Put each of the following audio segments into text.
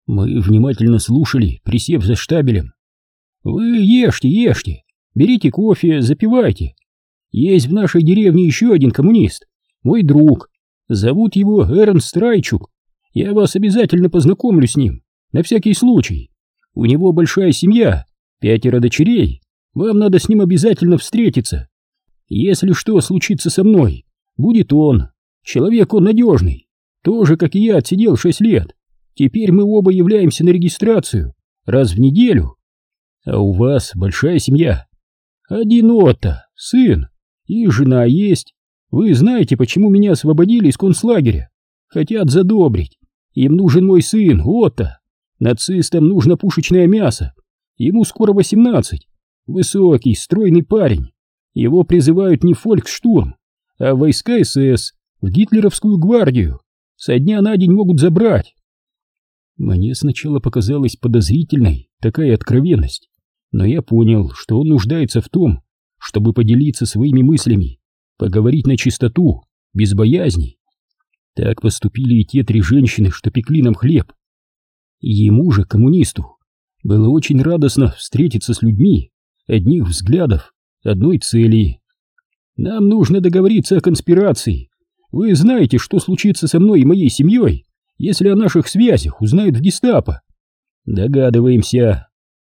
Мы внимательно слушали, присев за штабелем. «Вы ешьте, ешьте, берите кофе, запивайте. Есть в нашей деревне еще один коммунист, мой друг. Зовут его Эрнст Страйчук. Я вас обязательно познакомлю с ним, на всякий случай. У него большая семья, 5 дочерей. Вам надо с ним обязательно встретиться. Если что случится со мной, будет он. Человек он надежный, тоже, как и я, отсидел 6 лет. Теперь мы оба являемся на регистрацию раз в неделю. А у вас большая семья?» «Один Отто, сын, и жена есть. Вы знаете, почему меня освободили из концлагеря? Хотят задобрить. Им нужен мой сын, Отто. Нацистам нужно пушечное мясо. Ему скоро 18. Высокий, стройный парень. Его призывают не в фольксштурм, а в войска СС, в гитлеровскую гвардию. Со дня на день могут забрать». Мне сначала показалась подозрительной такая откровенность, но я понял, что он нуждается в том, чтобы поделиться своими мыслями, поговорить на чистоту, без боязни. Так поступили и те 3 женщины, что пекли нам хлеб. Ему же, коммунисту, было очень радостно встретиться с людьми одних взглядов, одной цели. «Нам нужно договориться о конспирации. Вы знаете, что случится со мной и моей семьей, если о наших связях узнают в гестапо?» «Догадываемся».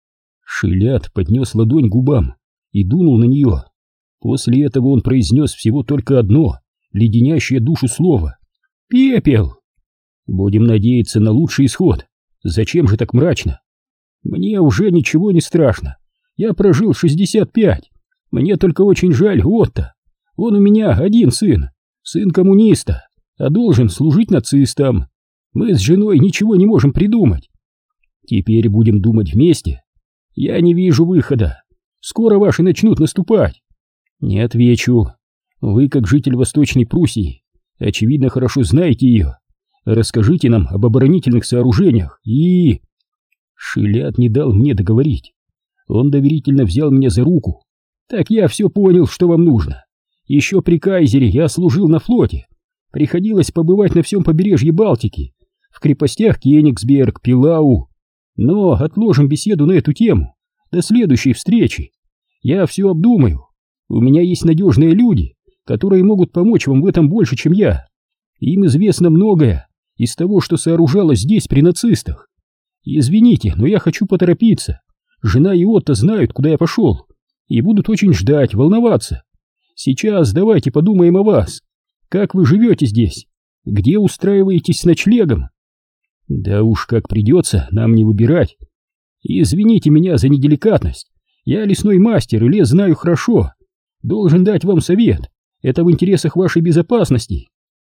Шилят поднес ладонь к губам и дунул на нее. После этого он произнес всего только одно, леденящее душу слово: «Пепел!» «Будем надеяться на лучший исход. Зачем же так мрачно?» «Мне уже ничего не страшно. Я прожил 65. Мне только очень жаль Отто. Он у меня один сын, сын коммуниста, а должен служить нацистам. Мы с женой ничего не можем придумать. Теперь будем думать вместе. Я не вижу выхода. Скоро ваши начнут наступать». «Не отвечу. Вы, как житель Восточной Пруссии, очевидно, хорошо знаете ее. Расскажите нам об оборонительных сооружениях и...» Шилят не дал мне договорить. Он доверительно взял меня за руку. «Так я все понял, что вам нужно. Еще при Кайзере я служил на флоте. Приходилось побывать на всем побережье Балтики, в крепостях Кенигсберг, Пилау. Но отложим беседу на эту тему до следующей встречи. Я все обдумаю. У меня есть надежные люди, которые могут помочь вам в этом больше, чем я. Им известно многое из того, что сооружалось здесь при нацистах. Извините, но я хочу поторопиться. Жена и Отто знают, куда я пошел, и будут очень ждать, волноваться. Сейчас давайте подумаем о вас. Как вы живете здесь? Где устраиваетесь с ночлегом?» «Да уж как придется, нам не выбирать. Извините меня за неделикатность. Я лесной мастер и лес знаю хорошо. Должен дать вам совет. Это в интересах вашей безопасности».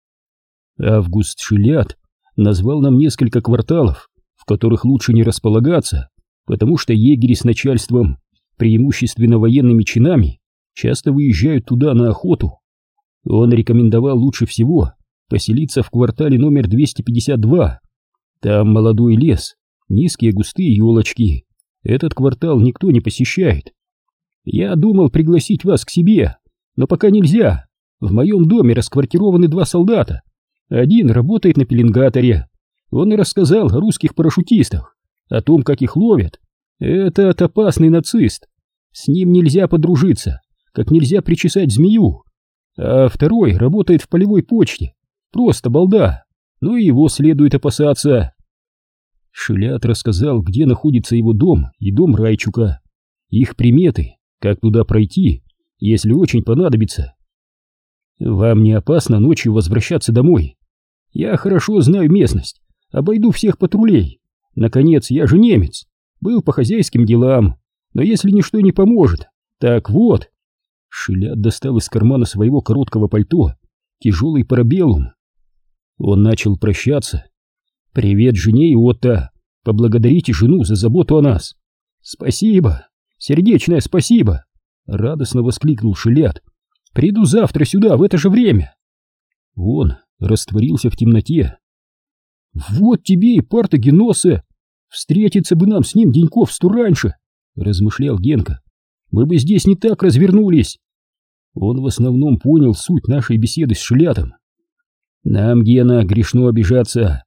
Август Шилят назвал нам несколько кварталов, в которых лучше не располагаться, потому что егери с начальством, преимущественно военными чинами, часто выезжают туда на охоту. Он рекомендовал лучше всего поселиться в квартале номер 252. Там молодой лес, низкие густые елочки. Этот квартал никто не посещает. Я думал пригласить вас к себе, но пока нельзя. В моем доме расквартированы 2 солдата. Один работает на пеленгаторе. Он и рассказал о русских парашютистах, о том, как их ловят. Этот опасный нацист. С ним нельзя подружиться, как нельзя причесать змею. А второй работает в полевой почте. Просто балда, но и его следует опасаться. Шилят рассказал, где находится его дом и дом Райчука, их приметы, как туда пройти, если очень понадобится. «Вам не опасно ночью возвращаться домой? Я хорошо знаю местность, обойду всех патрулей. Наконец, я же немец, был по хозяйским делам, но если ничто не поможет, так вот...» Шилят достал из кармана своего короткого пальто тяжелый парабеллум. Он начал прощаться. «Привет жене и Отто. Поблагодарите жену за заботу о нас». «Спасибо, сердечное спасибо!» — радостно воскликнул Шилят. «Приду завтра сюда в это же время». Он растворился в темноте. «Вот тебе и Партагеносе! Встретиться бы нам с ним деньков 100 раньше!» — размышлял Генка. «Мы бы здесь не так развернулись!» Он в основном понял суть нашей беседы с Шилятом. «Нам, Гена, грешно обижаться.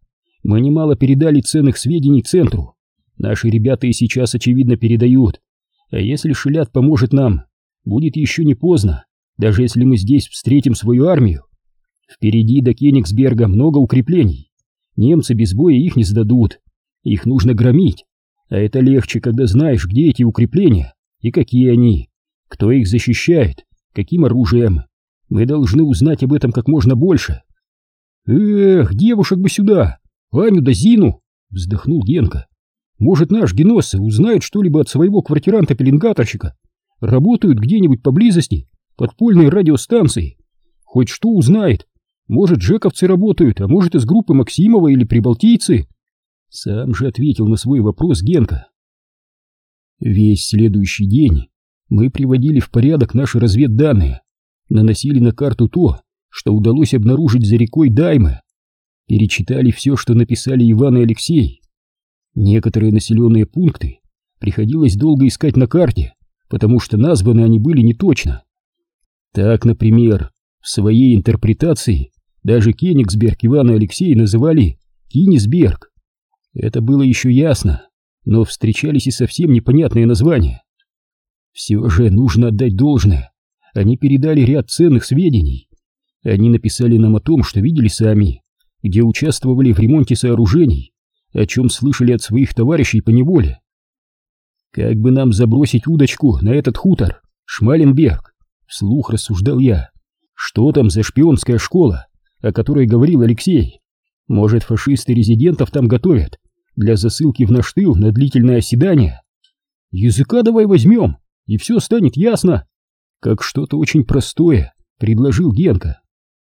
Мы немало передали ценных сведений центру. Наши ребята и сейчас, очевидно, передают. А если Шилят поможет нам, будет еще не поздно, даже если мы здесь встретим свою армию. Впереди до Кенигсберга много укреплений. Немцы без боя их не сдадут. Их нужно громить. А это легче, когда знаешь, где эти укрепления и какие они, кто их защищает, каким оружием. Мы должны узнать об этом как можно больше. Эх, девушек бы сюда, Аню да Зину, вздохнул Генка. Может, наш Геноссе узнает что-либо от своего квартиранта-пеленгаторщика. Работают где-нибудь поблизости подпольные радиостанции. Хоть что узнает. Может, джековцы работают, а может, из группы Максимова или прибалтийцы. Сам же ответил на свой вопрос Генка. Весь следующий день мы приводили в порядок наши разведданные, наносили на карту то, что удалось обнаружить за рекой Даймы, перечитали все, что написали Иван и Алексей. Некоторые населенные пункты приходилось долго искать на карте, потому что названы они были неточно. Так, например, в своей интерпретации даже Кенигсберг Иван и Алексей называли Кинисберг. Это было еще ясно, но встречались и совсем непонятные названия. Все же нужно отдать должное. Они передали ряд ценных сведений. Они написали нам о том, что видели сами, где участвовали в ремонте сооружений, о чем слышали от своих товарищей по неволе. Как бы нам забросить удочку на этот хутор, Шмаленберг? Вслух рассуждал я. Что там за шпионская школа, о которой говорил Алексей? Может, фашисты резидентов там готовят для засылки в наш тыл на длительное оседание? Языка давай возьмем, и все станет ясно. Как что-то очень простое, предложил Генка.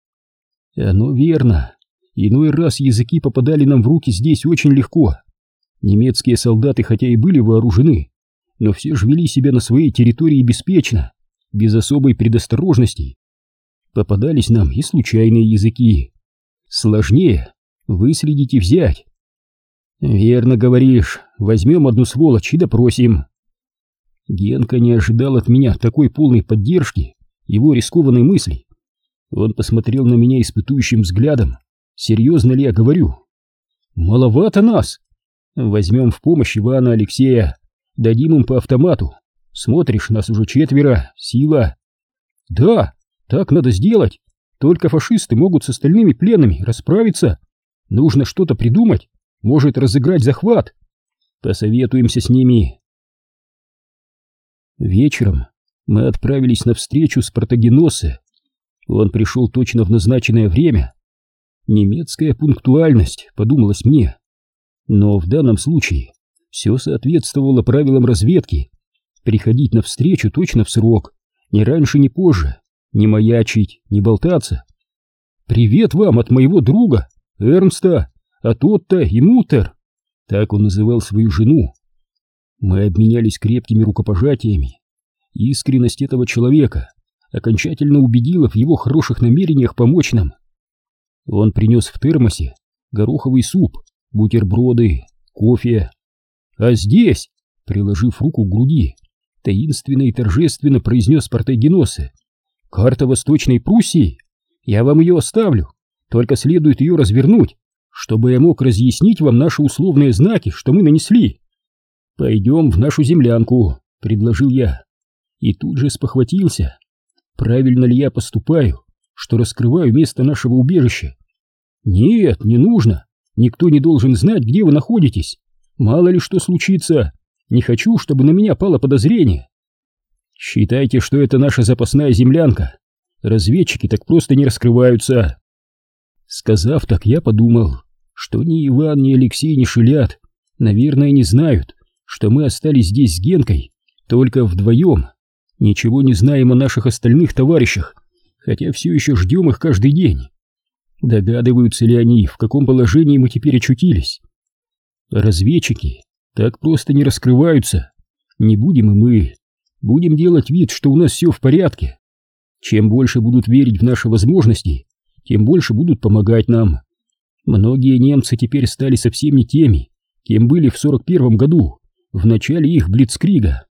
Оно верно. Иной раз языки попадали нам в руки здесь очень легко. Немецкие солдаты хотя и были вооружены, но все же вели себя на своей территории беспечно, без особой предосторожности. Попадались нам и случайные языки. Сложнее выследить и взять. Верно говоришь, возьмем одну сволочь и допросим. Генка не ожидал от меня такой полной поддержки его рискованной мысли. Он посмотрел на меня испытующим взглядом. Серьезно ли я говорю? Маловато нас. Возьмем в помощь Ивана, Алексея, дадим им по автомату. Смотришь, нас уже 4, сила. Да, так надо сделать. Только фашисты могут с остальными пленными расправиться. Нужно что-то придумать, может разыграть захват. Посоветуемся с ними. Вечером мы отправились на встречу с Протагеноссе. Он пришел точно в назначенное время. Немецкая пунктуальность, подумалось мне. Но в данном случае все соответствовало правилам разведки. Приходить на встречу точно в срок, ни раньше, ни позже, не маячить, не болтаться. «Привет вам от моего друга, Эрнста, от Отто и Мутер», так он называл свою жену. Мы обменялись крепкими рукопожатиями. Искренность этого человека окончательно убедила в его хороших намерениях помочь нам. Он принес в термосе гороховый суп, бутерброды, кофе. А здесь, приложив руку к груди, таинственно и торжественно произнес Протагеноссе: «Карта Восточной Пруссии. Я вам ее оставлю, только следует ее развернуть, чтобы я мог разъяснить вам наши условные знаки, что мы нанесли. Пойдем в нашу землянку», — предложил я. И тут же спохватился. Правильно ли я поступаю, что раскрываю место нашего убежища? Нет, не нужно. Никто не должен знать, где вы находитесь. Мало ли что случится. Не хочу, чтобы на меня пало подозрение. Считайте, что это наша запасная землянка. Разведчики так просто не раскрываются. Сказав так, я подумал, что ни Иван, ни Алексей, ни Шилят, наверное, не знают, что мы остались здесь с Генкой только вдвоем. Ничего не знаем о наших остальных товарищах, хотя все еще ждем их каждый день. Догадываются ли они, в каком положении мы теперь очутились? Разведчики так просто не раскрываются. Не будем и мы. Будем делать вид, что у нас все в порядке. Чем больше будут верить в наши возможности, тем больше будут помогать нам. Многие немцы теперь стали совсем не теми, кем были в 41 году, в начале их блицкрига.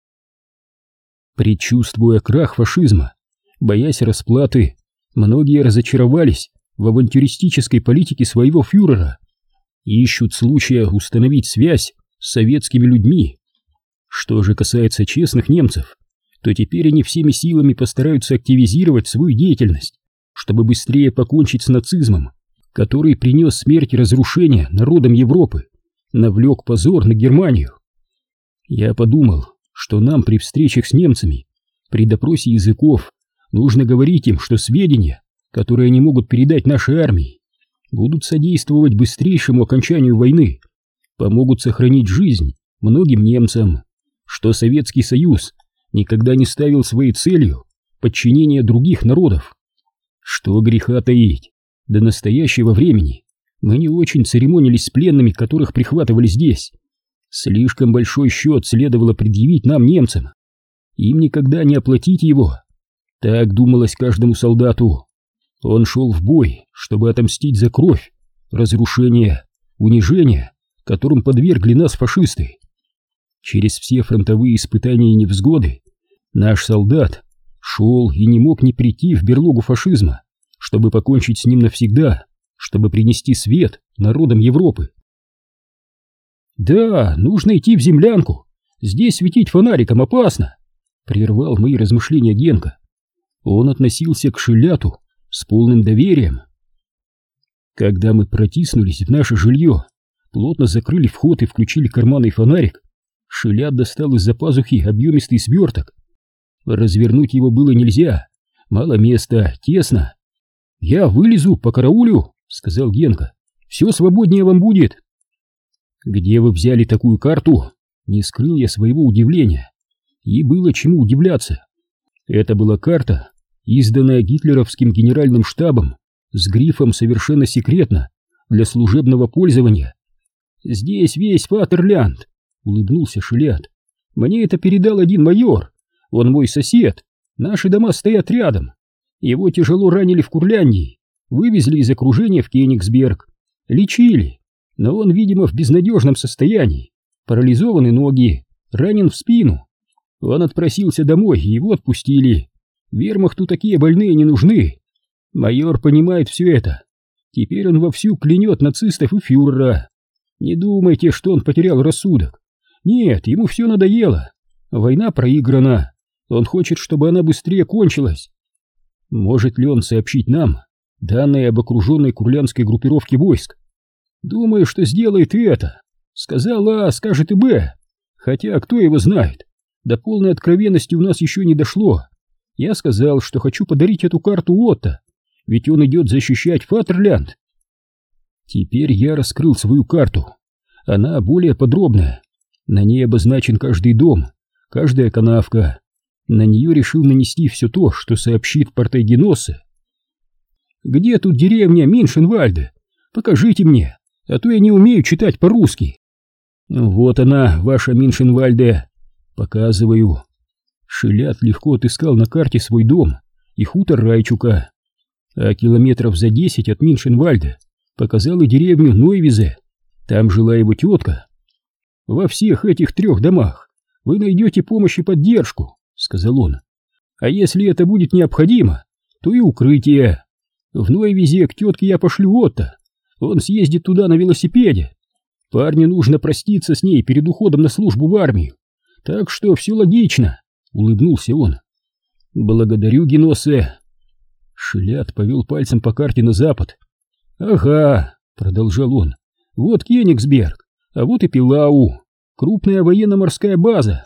Предчувствуя крах фашизма, боясь расплаты, многие разочаровались в авантюристической политике своего фюрера. ищут случая установить связь с советскими людьми. Что же касается честных немцев, то теперь они всеми силами постараются активизировать свою деятельность, чтобы быстрее покончить с нацизмом, который принес смерть и разрушение народам Европы, навлек позор на Германию. Я подумал, что нам при встречах с немцами, при допросе языков, нужно говорить им, что сведения, которые они могут передать нашей армии, будут содействовать быстрейшему окончанию войны, помогут сохранить жизнь многим немцам, что Советский Союз никогда не ставил своей целью подчинение других народов. Что греха таить, до настоящего времени мы не очень церемонились с пленными, которых прихватывали здесь. Слишком большой счет следовало предъявить нам, немцам. Им никогда не оплатить его. Так думалось каждому солдату. Он шел в бой, чтобы отомстить за кровь, разрушение, унижение, которым подвергли нас фашисты. Через все фронтовые испытания и невзгоды наш солдат шел и не мог не прийти в берлогу фашизма, чтобы покончить с ним навсегда, чтобы принести свет народам Европы. «Да, нужно идти в землянку, здесь светить фонариком опасно», — прервал мои размышления Генка. Он относился к Шиляту с полным доверием. Когда мы протиснулись в наше жилье, плотно закрыли вход и включили карманный фонарик, Шилят достал из-за пазухи объемистый сверток. Развернуть его было нельзя, мало места, тесно. «Я вылезу, покараулю», — сказал Генка. «Все свободнее вам будет». «Где вы взяли такую карту?» Не скрыл я своего удивления. И было чему удивляться. Это была карта, изданная гитлеровским генеральным штабом, с грифом «Совершенно секретно», для служебного пользования. «Здесь весь Фатерлянд», — улыбнулся Шилят. «Мне это передал один майор. Он мой сосед. Наши дома стоят рядом. Его тяжело ранили в Курляндии, вывезли из окружения в Кенигсберг, лечили, но он, видимо, в безнадежном состоянии, парализованы ноги, ранен в спину. Он отпросился домой, и его отпустили. Вермахту такие больные не нужны. Майор понимает все это. Теперь он вовсю клянет нацистов и фюрера. Не думайте, что он потерял рассудок. Нет, ему все надоело. Война проиграна. Он хочет, чтобы она быстрее кончилась. Может ли он сообщить нам данные об окруженной курлянской группировке войск? Думаю, что сделает и это. Сказал А, скажет и Б. Хотя кто его знает. До полной откровенности у нас еще не дошло. Я сказал, что хочу подарить эту карту Отто, ведь он идет защищать Фатерлянд. Теперь я раскрыл свою карту. Она более подробная. На ней обозначен каждый дом, каждая канавка. На нее решил нанести все то, что сообщит Партейгеноссе. «Где тут деревня Миншенвальде? Покажите мне, а то я не умею читать по-русски». «Вот она, ваша Миншенвальде». «Показываю». Шилят легко отыскал на карте свой дом и хутор Райчука, а километров за 10 от Миншенвальде показал и деревню Нойвизе. Там жила его тетка. «Во всех этих 3 домах вы найдете помощь и поддержку», — сказал он. «А если это будет необходимо, то и укрытие. В Нойвизе к тетке я пошлю Отто. Он съездит туда на велосипеде. Парню нужно проститься с ней перед уходом на службу в армию. Так что все логично», — улыбнулся он. «Благодарю, Геноссе». Шилят повел пальцем по карте на запад. «Ага», — продолжал он, — «вот Кенигсберг, а вот и Пилау, крупная военно-морская база».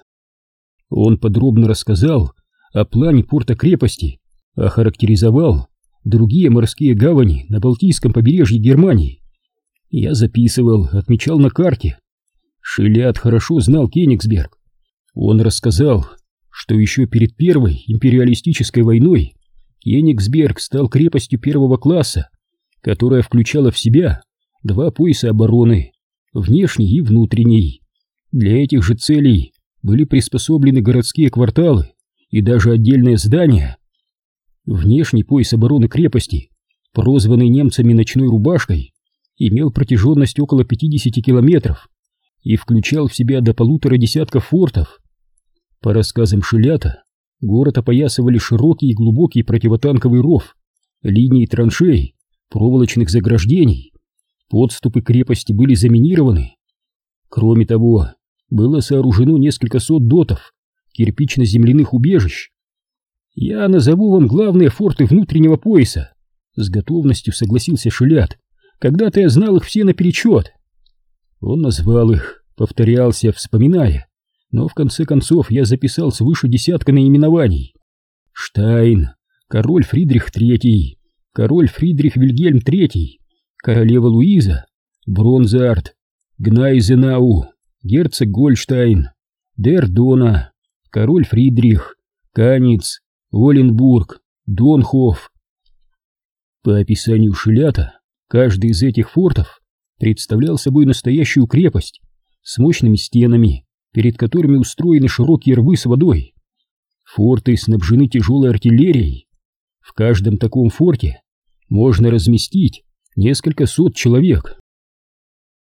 Он подробно рассказал о плане порта-крепости, охарактеризовал другие морские гавани на Балтийском побережье Германии. Я записывал, отмечал на карте. Шилят хорошо знал Кенигсберг. Он рассказал, что еще перед Первой империалистической войной Кенигсберг стал крепостью 1-го класса, которая включала в себя 2 пояса обороны, внешний и внутренний. Для этих же целей были приспособлены городские кварталы и даже отдельные здания. Внешний пояс обороны крепости, прозванный немцами «ночной рубашкой», имел протяженность около 50 километров и включал в себя до 1,5 десятков фортов. По рассказам Шилята, город опоясывали широкий и глубокий противотанковый ров, линии траншей, проволочных заграждений. Подступы крепости были заминированы. Кроме того, было сооружено несколько сот дотов, кирпично-земляных убежищ. «Я назову вам главные форты внутреннего пояса», — с готовностью согласился Шилят. «Когда-то я знал их все наперечет». Он назвал их, повторялся, вспоминая, но в конце концов я записал свыше десятка наименований. Штайн, король Фридрих III, король Фридрих Вильгельм III, королева Луиза, Бронзард, Гнайзенау, герцог Гольштайн, дер Дона, король Фридрих, Каниц, Оленбург, Донхоф. По описанию Шилята, каждый из этих фортов представлял собой настоящую крепость с мощными стенами, перед которыми устроены широкие рвы с водой. Форты снабжены тяжелой артиллерией. В каждом таком форте можно разместить несколько сот человек.